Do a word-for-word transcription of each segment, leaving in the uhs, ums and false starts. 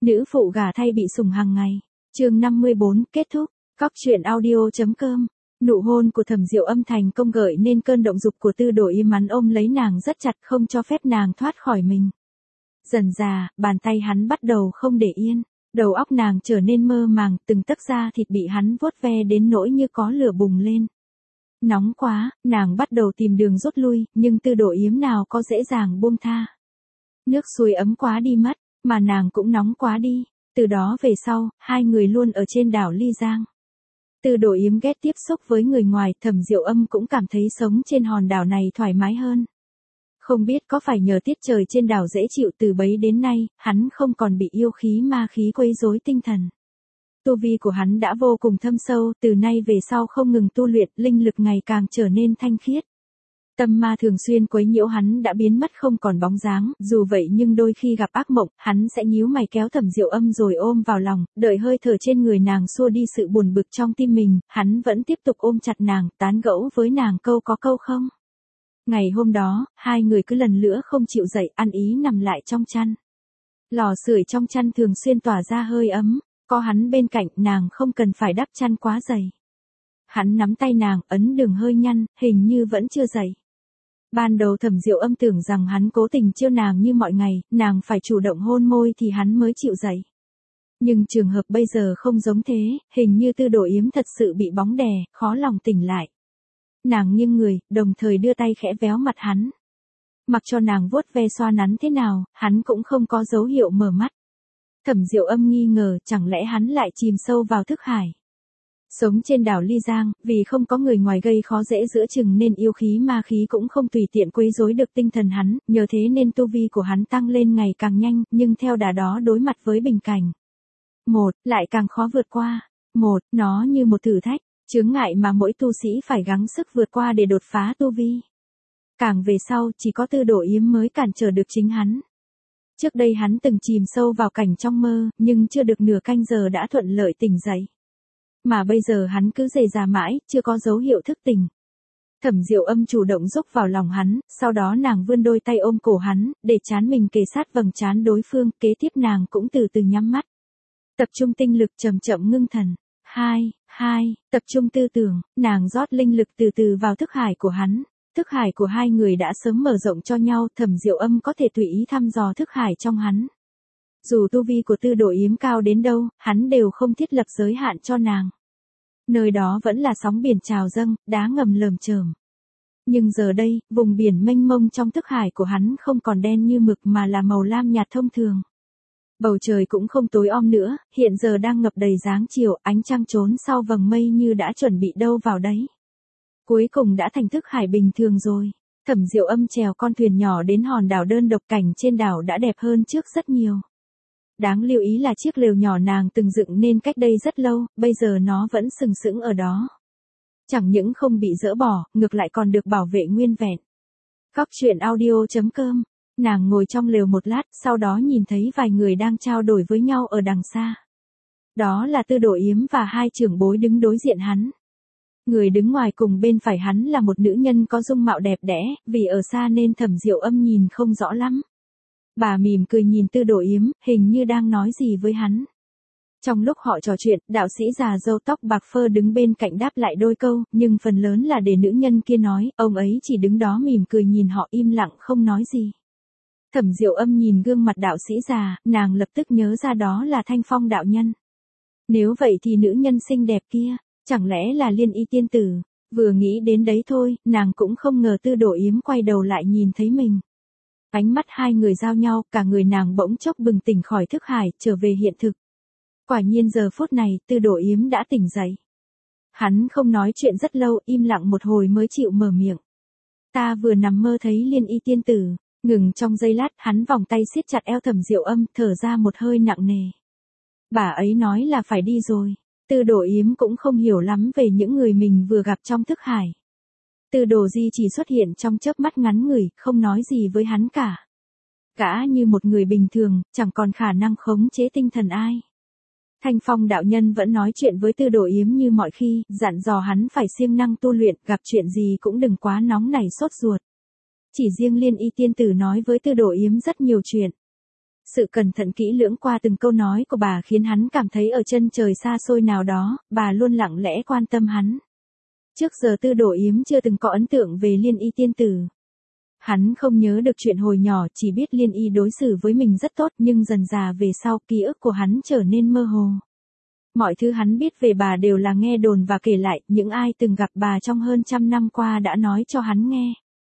Nữ phụ gả thay bị sủng hàng ngày. Chương năm mươi bốn kết thúc. Cóc truyện audio.com. Nụ hôn của Thẩm Diệu Âm thành công gợi nên cơn động dục của Tư Đồ Yếm, hắn ôm lấy nàng rất chặt không cho phép nàng thoát khỏi mình. Dần dà, bàn tay hắn bắt đầu không để yên, đầu óc nàng trở nên mơ màng, từng tấc da thịt bị hắn vuốt ve đến nỗi như có lửa bùng lên. Nóng quá, nàng bắt đầu tìm đường rút lui, nhưng Tư Đồ Yếm nào có dễ dàng buông tha. Nước suối ấm quá đi mất, mà nàng cũng nóng quá đi. Từ đó về sau, hai người luôn ở trên đảo Ly Giang. Tư Đồ Yếm ghét tiếp xúc với người ngoài, Thẩm Diệu Âm cũng cảm thấy sống trên hòn đảo này thoải mái hơn. Không biết có phải nhờ tiết trời trên đảo dễ chịu, từ bấy đến nay, hắn không còn bị yêu khí ma khí quấy rối tinh thần. Tu vi của hắn đã vô cùng thâm sâu, từ nay về sau không ngừng tu luyện, linh lực ngày càng trở nên thanh khiết. Tâm ma thường xuyên quấy nhiễu hắn đã biến mất không còn bóng dáng, dù vậy nhưng đôi khi gặp ác mộng, hắn sẽ nhíu mày kéo Thẩm Diệu Âm rồi ôm vào lòng, đợi hơi thở trên người nàng xua đi sự buồn bực trong tim mình, hắn vẫn tiếp tục ôm chặt nàng, tán gẫu với nàng câu có câu không. Ngày hôm đó, hai người cứ lần nữa không chịu dậy, ăn ý nằm lại trong chăn. Lò sưởi trong chăn thường xuyên tỏa ra hơi ấm, có hắn bên cạnh nàng không cần phải đắp chăn quá dày. Hắn nắm tay nàng, ấn đường hơi nhăn, hình như vẫn chưa dậy. Ban đầu Thẩm Diệu Âm tưởng rằng hắn cố tình trêu nàng như mọi ngày, nàng phải chủ động hôn môi thì hắn mới chịu dậy. Nhưng trường hợp bây giờ không giống thế, hình như Tư Đồ Yếm thật sự bị bóng đè, khó lòng tỉnh lại. Nàng nghiêng người, đồng thời đưa tay khẽ véo mặt hắn. Mặc cho nàng vuốt ve xoa nắn thế nào, hắn cũng không có dấu hiệu mở mắt. Thẩm Diệu Âm nghi ngờ, chẳng lẽ hắn lại chìm sâu vào thức hải. Sống trên đảo Ly Giang, vì không có người ngoài gây khó dễ giữa chừng nên yêu khí ma khí cũng không tùy tiện quấy rối được tinh thần hắn, nhờ thế nên tu vi của hắn tăng lên ngày càng nhanh, nhưng theo đà đó đối mặt với bình cảnh. Một, lại càng khó vượt qua. Một, nó như một thử thách, chướng ngại mà mỗi tu sĩ phải gắng sức vượt qua để đột phá tu vi. Càng về sau, chỉ có Tư Đồ Yếm mới cản trở được chính hắn. Trước đây hắn từng chìm sâu vào cảnh trong mơ, nhưng chưa được nửa canh giờ đã thuận lợi tỉnh dậy. Mà bây giờ hắn cứ dề dà mãi, chưa có dấu hiệu thức tỉnh. Thẩm Diệu Âm chủ động rúc vào lòng hắn, sau đó nàng vươn đôi tay ôm cổ hắn, để trán mình kề sát vầng trán đối phương, kế tiếp nàng cũng từ từ nhắm mắt. Tập trung tinh lực chậm chậm ngưng thần. Hai, hai, tập trung tư tưởng, nàng rót linh lực từ từ vào thức hải của hắn. Thức hải của hai người đã sớm mở rộng cho nhau, Thẩm Diệu Âm có thể tùy ý thăm dò thức hải trong hắn. Dù tu vi của Tư Đồ Yếm cao đến đâu, hắn đều không thiết lập giới hạn cho nàng. Nơi đó vẫn là sóng biển trào dâng, đá ngầm lởm chởm. Nhưng giờ đây, vùng biển mênh mông trong thức hải của hắn không còn đen như mực mà là màu lam nhạt thông thường. Bầu trời cũng không tối om nữa, hiện giờ đang ngập đầy dáng chiều, ánh trăng trốn sau vầng mây như đã chuẩn bị đâu vào đấy. Cuối cùng đã thành thức hải bình thường rồi. Thẩm Diệu Âm chèo con thuyền nhỏ đến hòn đảo đơn độc, cảnh trên đảo đã đẹp hơn trước rất nhiều. Đáng lưu ý là chiếc lều nhỏ nàng từng dựng nên cách đây rất lâu, bây giờ nó vẫn sừng sững ở đó. Chẳng những không bị dỡ bỏ, ngược lại còn được bảo vệ nguyên vẹn. Cóc truyện audio.com. Nàng ngồi trong lều một lát, sau đó nhìn thấy vài người đang trao đổi với nhau ở đằng xa. Đó là Tư Đồ Yếm và hai trưởng bối đứng đối diện hắn. Người đứng ngoài cùng bên phải hắn là một nữ nhân có dung mạo đẹp đẽ, vì ở xa nên Thẩm Diệu Âm nhìn không rõ lắm. Bà mỉm cười nhìn Tư Đồ Yếm, hình như đang nói gì với hắn. Trong lúc họ trò chuyện, đạo sĩ già râu tóc bạc phơ đứng bên cạnh đáp lại đôi câu, nhưng phần lớn là để nữ nhân kia nói, ông ấy chỉ đứng đó mỉm cười nhìn họ im lặng không nói gì. Thẩm Diệu Âm nhìn gương mặt đạo sĩ già, nàng lập tức nhớ ra đó là Thanh Phong đạo nhân. Nếu vậy thì nữ nhân xinh đẹp kia, chẳng lẽ là Liên Y tiên tử? Vừa nghĩ đến đấy thôi, nàng cũng không ngờ Tư Đồ Yếm quay đầu lại nhìn thấy mình. Ánh mắt hai người giao nhau, cả người nàng bỗng chốc bừng tỉnh khỏi thức hải, trở về hiện thực. Quả nhiên giờ phút này, Tư Đồ Yếm đã tỉnh dậy. Hắn không nói chuyện rất lâu, im lặng một hồi mới chịu mở miệng. Ta vừa nằm mơ thấy Liên Y tiên tử. Ngừng trong giây lát, hắn vòng tay siết chặt eo Thẩm Diệu Âm, thở ra một hơi nặng nề. Bà ấy nói là phải đi rồi. Tư Đồ Yếm cũng không hiểu lắm về những người mình vừa gặp trong thức hải. Tư Đồ Di chỉ xuất hiện trong chớp mắt ngắn ngủi, không nói gì với hắn cả. Gã như một người bình thường, chẳng còn khả năng khống chế tinh thần ai. Thanh Phong đạo nhân vẫn nói chuyện với Tư Đồ Yếm như mọi khi, dặn dò hắn phải siêng năng tu luyện, gặp chuyện gì cũng đừng quá nóng nảy sốt ruột. Chỉ riêng Liên Y tiên tử nói với Tư Đồ Yếm rất nhiều chuyện. Sự cẩn thận kỹ lưỡng qua từng câu nói của bà khiến hắn cảm thấy ở chân trời xa xôi nào đó, bà luôn lặng lẽ quan tâm hắn. Trước giờ Tư Đồ Yếm chưa từng có ấn tượng về Liên Y tiên tử. Hắn không nhớ được chuyện hồi nhỏ, chỉ biết Liên Y đối xử với mình rất tốt, nhưng dần dà về sau ký ức của hắn trở nên mơ hồ. Mọi thứ hắn biết về bà đều là nghe đồn và kể lại, những ai từng gặp bà trong hơn trăm năm qua đã nói cho hắn nghe.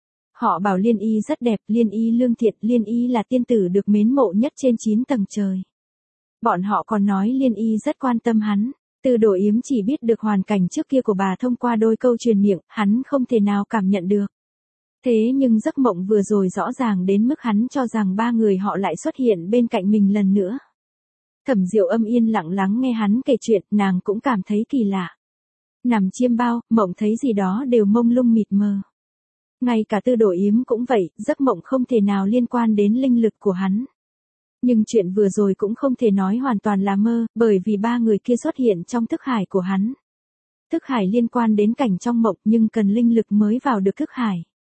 Họ bảo Liên Y rất đẹp, Liên Y lương thiện, Liên Y là tiên tử được mến mộ nhất trên chín tầng trời. Bọn họ còn nói Liên Y rất quan tâm hắn. Tư Đồ Yếm chỉ biết được hoàn cảnh trước kia của bà thông qua đôi câu truyền miệng, hắn không thể nào cảm nhận được. Thế nhưng giấc mộng vừa rồi rõ ràng đến mức hắn cho rằng ba người họ lại xuất hiện bên cạnh mình lần nữa. Thẩm Diệu Âm yên lặng lắng nghe hắn kể chuyện, nàng cũng cảm thấy kỳ lạ. Nằm chiêm bao, mộng thấy gì đó đều mông lung mịt mờ. Ngay cả Tư Đồ Yếm cũng vậy, giấc mộng không thể nào liên quan đến linh lực của hắn. Nhưng chuyện vừa rồi cũng không thể nói hoàn toàn là mơ, bởi vì ba người kia xuất hiện trong thức hải của hắn. Thức hải liên quan đến cảnh trong mộng nhưng cần linh lực mới vào được thức hải.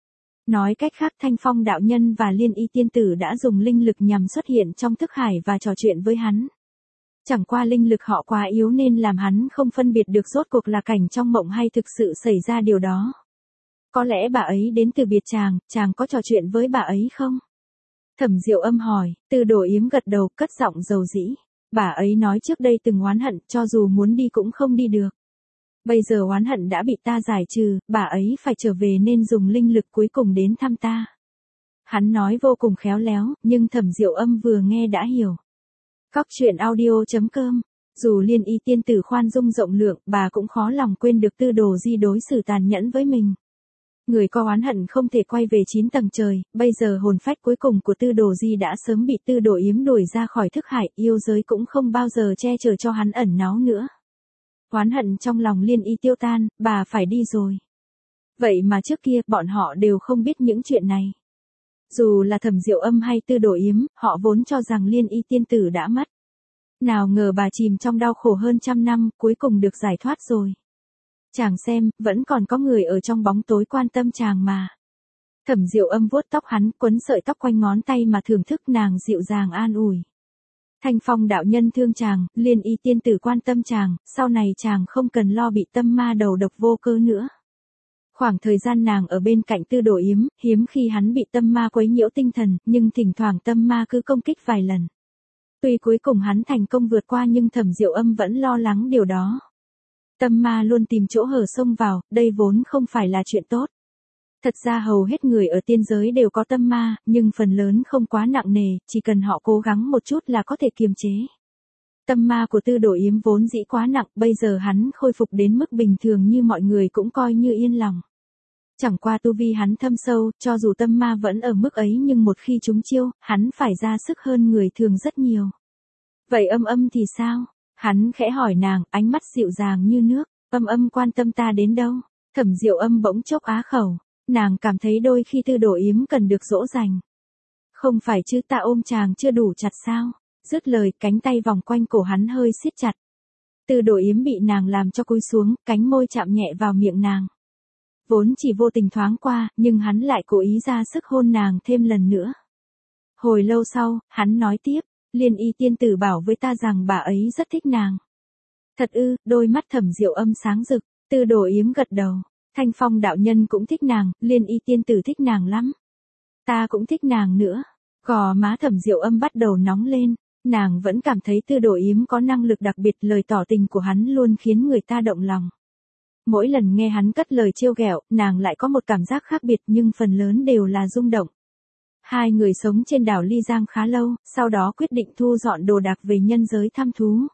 Nói cách khác Thanh Phong đạo nhân và Liên Y tiên tử đã dùng linh lực nhằm xuất hiện trong thức hải và trò chuyện với hắn. Chẳng qua linh lực họ quá yếu nên làm hắn không phân biệt được rốt cuộc là cảnh trong mộng hay thực sự xảy ra điều đó. Có lẽ bà ấy đến từ biệt chàng, chàng có trò chuyện với bà ấy không? Thẩm Diệu Âm hỏi, Tư Đồ Yếm gật đầu, cất giọng dầu dĩ. Bà ấy nói trước đây từng oán hận, cho dù muốn đi cũng không đi được. Bây giờ oán hận đã bị ta giải trừ, bà ấy phải trở về nên dùng linh lực cuối cùng đến thăm ta. Hắn nói vô cùng khéo léo, nhưng Thẩm Diệu Âm vừa nghe đã hiểu. Cóc truyện audio chấm com. Dù Liên Y tiên tử khoan dung rộng lượng, bà cũng khó lòng quên được Tư Đồ Di đối xử tàn nhẫn với mình. Người có oán hận không thể quay về chín tầng trời, bây giờ hồn phách cuối cùng của Tư Đồ Di đã sớm bị Tư Đồ Yếm đuổi ra khỏi thức hải, yêu giới cũng không bao giờ che chở cho hắn ẩn náu nữa. Oán hận trong lòng Liên Y tiêu tan, bà phải đi rồi. Vậy mà trước kia, bọn họ đều không biết những chuyện này. Dù là Thẩm Diệu Âm hay Tư Đồ Yếm, họ vốn cho rằng Liên Y tiên tử đã mất. Nào ngờ bà chìm trong đau khổ hơn trăm năm, cuối cùng được giải thoát rồi. Chàng xem, vẫn còn có người ở trong bóng tối quan tâm chàng mà. Thẩm Diệu Âm vuốt tóc hắn, quấn sợi tóc quanh ngón tay mà thưởng thức, nàng dịu dàng an ủi. Thanh Phong đạo nhân thương chàng, Liên Y tiên tử quan tâm chàng, sau này chàng không cần lo bị tâm ma đầu độc vô cơ nữa. Khoảng thời gian nàng ở bên cạnh Tư Đồ Yếm, hiếm khi hắn bị tâm ma quấy nhiễu tinh thần, nhưng thỉnh thoảng tâm ma cứ công kích vài lần. Tuy cuối cùng hắn thành công vượt qua nhưng Thẩm Diệu Âm vẫn lo lắng điều đó. Tâm ma luôn tìm chỗ hở xông vào, đây vốn không phải là chuyện tốt. Thật ra hầu hết người ở tiên giới đều có tâm ma, nhưng phần lớn không quá nặng nề, chỉ cần họ cố gắng một chút là có thể kiềm chế. Tâm ma của Tư Đồ Yếm vốn dĩ quá nặng, bây giờ hắn khôi phục đến mức bình thường như mọi người cũng coi như yên lòng. Chẳng qua tu vi hắn thâm sâu, cho dù tâm ma vẫn ở mức ấy nhưng một khi trúng chiêu, hắn phải ra sức hơn người thường rất nhiều. Vậy Âm Âm thì sao? Hắn khẽ hỏi nàng, ánh mắt dịu dàng như nước. Âm Âm quan tâm ta đến đâu? Thẩm Diệu Âm bỗng chốc á khẩu. Nàng cảm thấy đôi khi Tư Đồ Yếm cần được dỗ dành. Không phải chứ, ta ôm chàng chưa đủ chặt sao? Dứt lời, cánh tay vòng quanh cổ hắn hơi siết chặt. Tư Đồ Yếm bị nàng làm cho cúi xuống, cánh môi chạm nhẹ vào miệng nàng. Vốn chỉ vô tình thoáng qua, nhưng hắn lại cố ý ra sức hôn nàng thêm lần nữa. Hồi lâu sau, hắn nói tiếp, Liên Y tiên tử bảo với ta rằng bà ấy rất thích nàng. Thật ư? Đôi mắt Thẩm Diệu Âm sáng rực. Tư Đồ Yếm gật đầu. Thanh Phong đạo nhân cũng thích nàng, Liên Y tiên tử thích nàng lắm. Ta cũng thích nàng nữa. Gò má Thẩm Diệu Âm bắt đầu nóng lên. Nàng vẫn cảm thấy Tư Đồ Yếm có năng lực đặc biệt, lời tỏ tình của hắn luôn khiến người ta động lòng. Mỗi lần nghe hắn cất lời trêu ghẹo, nàng lại có một cảm giác khác biệt nhưng phần lớn đều là rung động. Hai người sống trên đảo Ly Giang khá lâu, sau đó quyết định thu dọn đồ đạc về nhân giới thăm thú.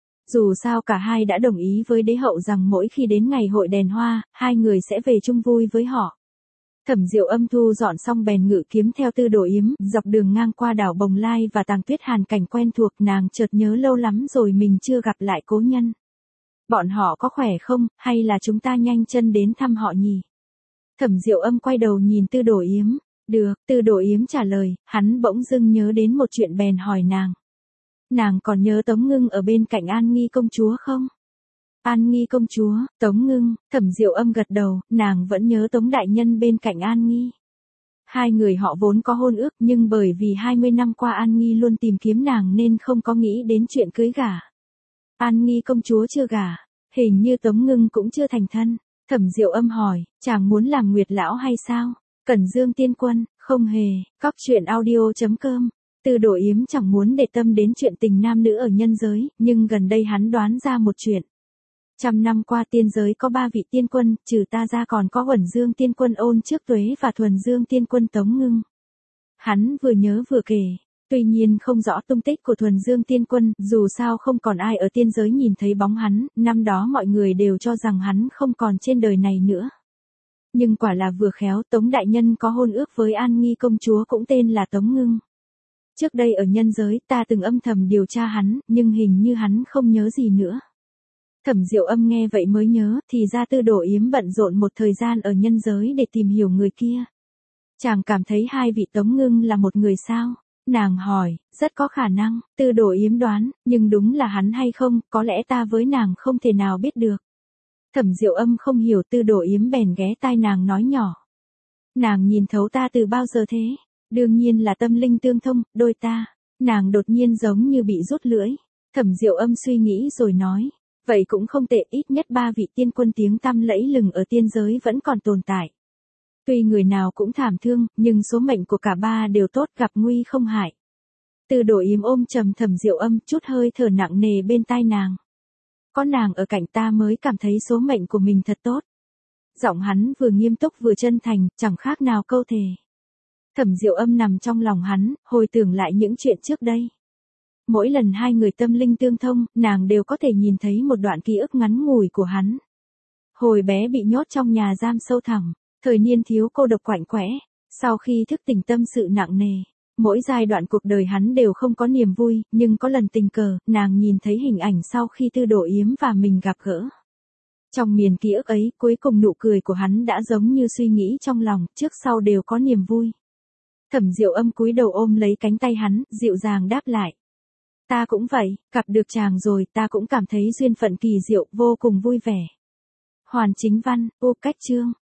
Dù sao cả hai đã đồng ý với đế hậu rằng mỗi khi đến ngày hội đèn hoa, hai người sẽ về chung vui với họ. Thẩm Diệu Âm thu dọn xong bèn ngự kiếm theo Tư Đồ Yếm, dọc đường ngang qua đảo Bồng Lai và Tàng Tuyết Hàn, cảnh quen thuộc, nàng chợt nhớ lâu lắm rồi mình chưa gặp lại cố nhân. Bọn họ có khỏe không, hay là chúng ta nhanh chân đến thăm họ nhỉ? Thẩm Diệu Âm quay đầu nhìn Tư Đồ Yếm. Được, Tư Đồ Yếm trả lời, hắn bỗng dưng nhớ đến một chuyện bèn hỏi nàng. Nàng còn nhớ Tống Ngưng ở bên cạnh An Nghi công chúa không? An Nghi công chúa, Tống Ngưng, Thẩm Diệu Âm gật đầu, nàng vẫn nhớ Tống đại nhân bên cạnh An Nghi. Hai người họ vốn có hôn ước nhưng bởi vì hai mươi năm qua An Nghi luôn tìm kiếm nàng nên không có nghĩ đến chuyện cưới gả. An Nghi công chúa chưa gả, hình như Tống Ngưng cũng chưa thành thân. Thẩm Diệu Âm hỏi, chàng muốn làm Nguyệt lão hay sao? Cẩn Dương tiên quân, không hề. Cóc truyện audio chấm com. Tư Đồ Yếm chẳng muốn để tâm đến chuyện tình nam nữ ở nhân giới, nhưng gần đây hắn đoán ra một chuyện. Trăm năm qua tiên giới có ba vị tiên quân, trừ ta ra còn có Uẩn Dương tiên quân Ôn Trước Tuế và Thuần Dương tiên quân Tống Ngưng. Hắn vừa nhớ vừa kể, tuy nhiên không rõ tung tích của Thuần Dương tiên quân, dù sao không còn ai ở tiên giới nhìn thấy bóng hắn, năm đó mọi người đều cho rằng hắn không còn trên đời này nữa. Nhưng quả là vừa khéo, Tống đại nhân có hôn ước với An Nghi công chúa cũng tên là Tống Ngưng. Trước đây ở nhân giới ta từng âm thầm điều tra hắn, nhưng hình như hắn không nhớ gì nữa. Thẩm Diệu Âm nghe vậy mới nhớ, thì ra Tư Đồ Yếm bận rộn một thời gian ở nhân giới để tìm hiểu người kia. Chàng cảm thấy hai vị Tống Ngưng là một người sao? Nàng hỏi, rất có khả năng, Tư Đồ Yếm đoán, nhưng đúng là hắn hay không, có lẽ ta với nàng không thể nào biết được. Thẩm Diệu Âm không hiểu, Tư Đồ Yếm bèn ghé tai nàng nói nhỏ. Nàng nhìn thấu ta từ bao giờ thế? Đương nhiên là tâm linh tương thông, đôi ta. Nàng đột nhiên giống như bị rút lưỡi. Thẩm Diệu Âm suy nghĩ rồi nói. Vậy cũng không tệ, ít nhất ba vị tiên quân tiếng tăm lẫy lừng ở tiên giới vẫn còn tồn tại. Tuy người nào cũng thảm thương, nhưng số mệnh của cả ba đều tốt, gặp nguy không hại. Tư Đồ Yếm ôm trầm Thẩm Diệu Âm, chút hơi thở nặng nề bên tai nàng. Có nàng ở cạnh ta mới cảm thấy số mệnh của mình thật tốt. Giọng hắn vừa nghiêm túc vừa chân thành, chẳng khác nào câu thề. Thẩm Diệu Âm nằm trong lòng hắn, hồi tưởng lại những chuyện trước đây. Mỗi lần hai người tâm linh tương thông, nàng đều có thể nhìn thấy một đoạn ký ức ngắn ngủi của hắn. Hồi bé bị nhốt trong nhà giam sâu thẳm, thời niên thiếu cô độc quạnh quẽ, sau khi thức tỉnh tâm sự nặng nề. Mỗi giai đoạn cuộc đời hắn đều không có niềm vui, nhưng có lần tình cờ, nàng nhìn thấy hình ảnh sau khi Tư Đồ Yếm và mình gặp gỡ. Trong miền ký ức ấy, cuối cùng nụ cười của hắn đã giống như suy nghĩ trong lòng, trước sau đều có niềm vui. Thẩm Diệu Âm cúi đầu ôm lấy cánh tay hắn, dịu dàng đáp lại. Ta cũng vậy, gặp được chàng rồi, ta cũng cảm thấy duyên phận kỳ diệu, vô cùng vui vẻ. Hoàn Chính Văn, ô cách chương.